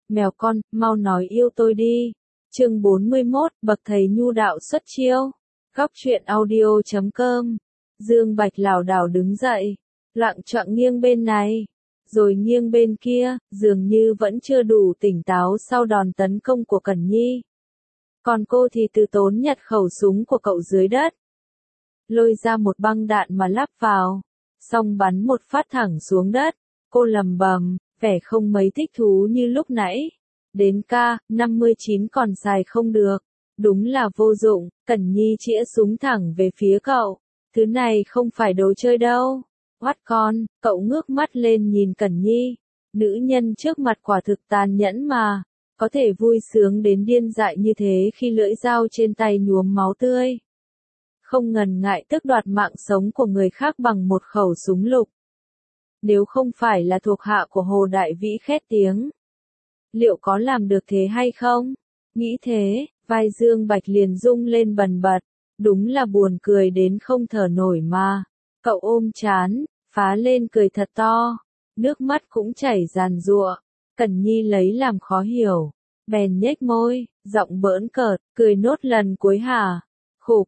Mèo con, mau nói yêu tôi đi. Chương 41, bậc thầy nhu đạo xuất chiêu. Góc truyện audio.com. Dương Bạch lảo đảo đứng dậy, loạng choạng nghiêng bên này, rồi nghiêng bên kia, dường như vẫn chưa đủ tỉnh táo sau đòn tấn công của Cẩn Nhi. Còn cô thì từ tốn nhặt khẩu súng của cậu dưới đất, lôi ra một băng đạn mà lắp vào, xong bắn một phát thẳng xuống đất. Cô lầm bầm, vẻ không mấy thích thú như lúc nãy. Đến K59 còn xài không được. Đúng là vô dụng. Cẩn Nhi chĩa súng thẳng về phía cậu. Thứ này không phải đồ chơi đâu. Hoắt con, cậu ngước mắt lên nhìn Cẩn Nhi. Nữ nhân trước mặt quả thực tàn nhẫn mà. Có thể vui sướng đến điên dại như thế khi lưỡi dao trên tay nhuốm máu tươi. Không ngần ngại tước đoạt mạng sống của người khác bằng một khẩu súng lục. Nếu không phải là thuộc hạ của Hồ Đại Vĩ khét tiếng, liệu có làm được thế hay không? Nghĩ thế, vai Dương Bạch liền rung lên bần bật, đúng là buồn cười đến không thở nổi mà. Cậu ôm trán, phá lên cười thật to, nước mắt cũng chảy ràn rụa. Cẩn Nhi lấy làm khó hiểu, bèn nhếch môi, giọng bỡn cợt, cười nốt lần cuối hả? Khục,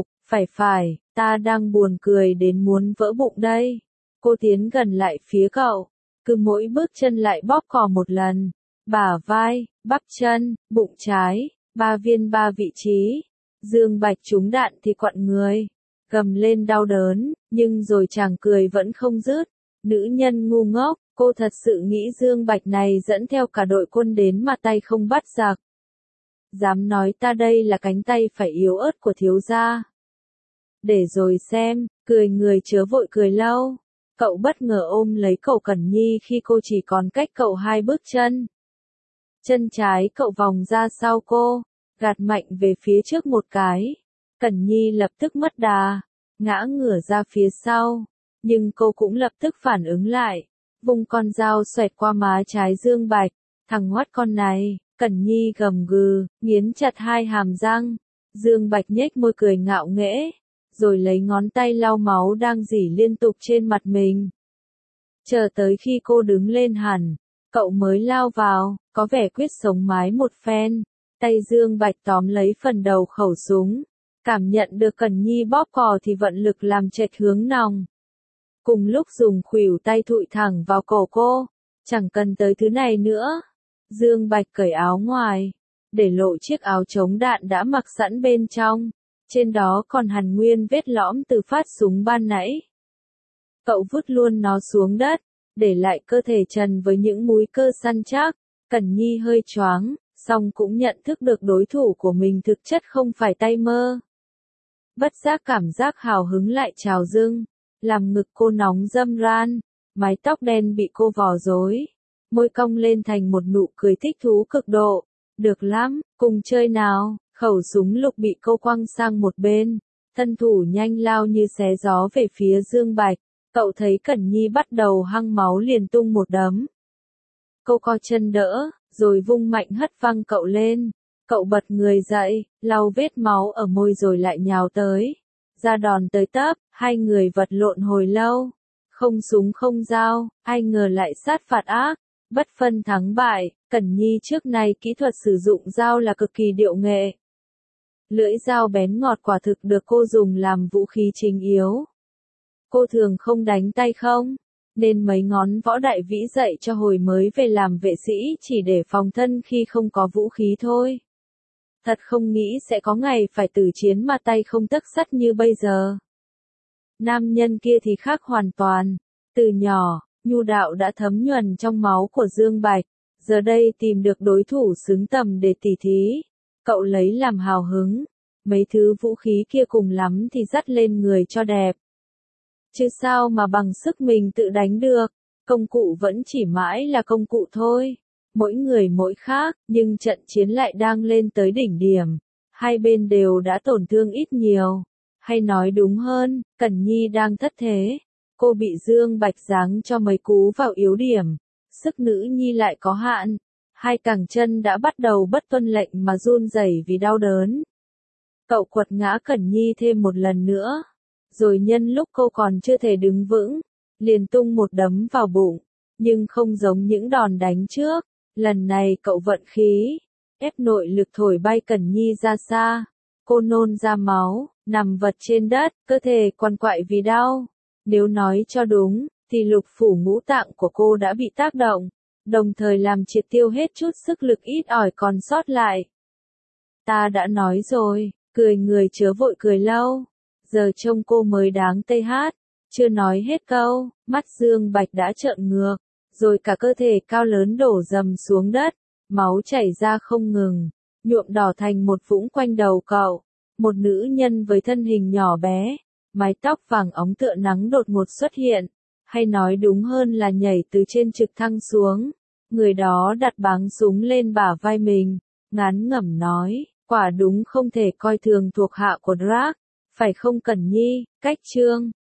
phải, ta đang buồn cười đến muốn vỡ bụng đây. Cô tiến gần lại phía cậu, cứ mỗi bước chân lại bóp cò một lần. Bả vai, bắp chân, bụng trái, 3 viên 3 vị trí. Dương Bạch trúng đạn thì quặn người, gầm lên đau đớn, nhưng rồi chàng cười vẫn không dứt. Nữ nhân ngu ngốc, cô thật sự nghĩ Dương Bạch này dẫn theo cả đội quân đến mà tay không bắt giặc. Dám nói ta đây là cánh tay phải yếu ớt của thiếu gia. Để rồi xem, cười người chớ vội cười lâu. Cậu bất ngờ ôm lấy cậu Cẩn Nhi khi cô chỉ còn cách cậu 2 bước chân. Chân trái cậu vòng ra sau cô, gạt mạnh về phía trước một cái. Cẩn Nhi lập tức mất đà, ngã ngửa ra phía sau. Nhưng cô cũng lập tức phản ứng lại, vung con dao xoẹt qua má trái Dương Bạch. Thằng ngoắt con này, Cẩn Nhi gầm gừ, nghiến chặt 2 hàm răng. Dương Bạch nhếch môi cười ngạo nghễ, rồi lấy ngón tay lau máu đang rỉ liên tục trên mặt mình. Chờ tới khi cô đứng lên hẳn, cậu mới lao vào, có vẻ quyết sống mái một phen. Tay Dương Bạch tóm lấy phần đầu khẩu súng, cảm nhận được Cẩn Nhi bóp cò thì vận lực làm chệch hướng nòng. Cùng lúc dùng khuỷu tay thụi thẳng vào cổ cô, chẳng cần tới thứ này nữa. Dương Bạch cởi áo ngoài, để lộ chiếc áo chống đạn đã mặc sẵn bên trong. Trên đó còn hằn nguyên vết lõm từ phát súng ban nãy. Cậu vứt luôn nó xuống đất, để lại cơ thể trần với những múi cơ săn chắc. Cẩn Nhi hơi choáng, song cũng nhận thức được đối thủ của mình thực chất không phải tay mơ. Bất giác cảm giác hào hứng lại trào dâng, làm ngực cô nóng râm ran, mái tóc đen bị cô vò rối, môi cong lên thành một nụ cười thích thú cực độ. Được lắm, cùng chơi nào. Khẩu súng lục bị cô quăng sang một bên, thân thủ nhanh lao như xé gió về phía Dương Bạch. Cậu thấy Cẩn Nhi bắt đầu hăng máu liền tung một đấm. Cô co chân đỡ, rồi vung mạnh hất văng cậu lên. Cậu bật người dậy, lau vết máu ở môi rồi lại nhào tới. Ra đòn tới tấp, hai người vật lộn hồi lâu. Không súng không dao, ai ngờ lại sát phạt ác. Bất phân thắng bại, Cẩn Nhi trước nay kỹ thuật sử dụng dao là cực kỳ điệu nghệ. Lưỡi dao bén ngọt quả thực được cô dùng làm vũ khí chính yếu. Cô thường không đánh tay không, nên mấy ngón Võ Đại Vĩ dạy cho hồi mới về làm vệ sĩ chỉ để phòng thân khi không có vũ khí thôi. Thật không nghĩ sẽ có ngày phải tử chiến mà tay không tấc sắt như bây giờ. Nam nhân kia thì khác hoàn toàn. Từ nhỏ, nhu đạo đã thấm nhuần trong máu của Dương Bạch. Giờ đây tìm được đối thủ xứng tầm để tỉ thí. Cậu lấy làm hào hứng. Mấy thứ vũ khí kia cùng lắm thì dắt lên người cho đẹp. Chứ sao mà bằng sức mình tự đánh được. Công cụ vẫn chỉ mãi là công cụ thôi. Mỗi người mỗi khác, nhưng trận chiến lại đang lên tới đỉnh điểm. Hai bên đều đã tổn thương ít nhiều. Hay nói đúng hơn, Cẩn Nhi đang thất thế. Cô bị Dương Bạch giáng cho mấy cú vào yếu điểm. Sức nữ nhi lại có hạn. Hai cẳng chân đã bắt đầu bất tuân lệnh mà run rẩy vì đau đớn. Cậu quật ngã Cẩn Nhi thêm một lần nữa. Rồi nhân lúc cô còn chưa thể đứng vững, liền tung một đấm vào bụng. Nhưng không giống những đòn đánh trước. Lần này cậu vận khí, ép nội lực thổi bay Cẩn Nhi ra xa. Cô nôn ra máu, nằm vật trên đất, cơ thể quằn quại vì đau. Nếu nói cho đúng, thì lục phủ ngũ tạng của cô đã bị tác động, đồng thời làm triệt tiêu hết chút sức lực ít ỏi còn sót lại. Ta đã nói rồi, cười người chớ vội cười lâu. Giờ trông cô mới đáng tê hát. Chưa nói hết câu, mắt Dương Bạch đã trợn ngược, rồi cả cơ thể cao lớn đổ dầm xuống đất, máu chảy ra không ngừng, nhuộm đỏ thành một vũng quanh đầu cậu. Một nữ nhân với thân hình nhỏ bé, mái tóc vàng óng tựa nắng đột ngột xuất hiện, hay nói đúng hơn là nhảy từ trên trực thăng xuống. Người đó đặt báng súng lên bả vai mình, ngán ngẩm nói, quả đúng không thể coi thường thuộc hạ của Drake, phải không Cẩn Nhi, cách Trương.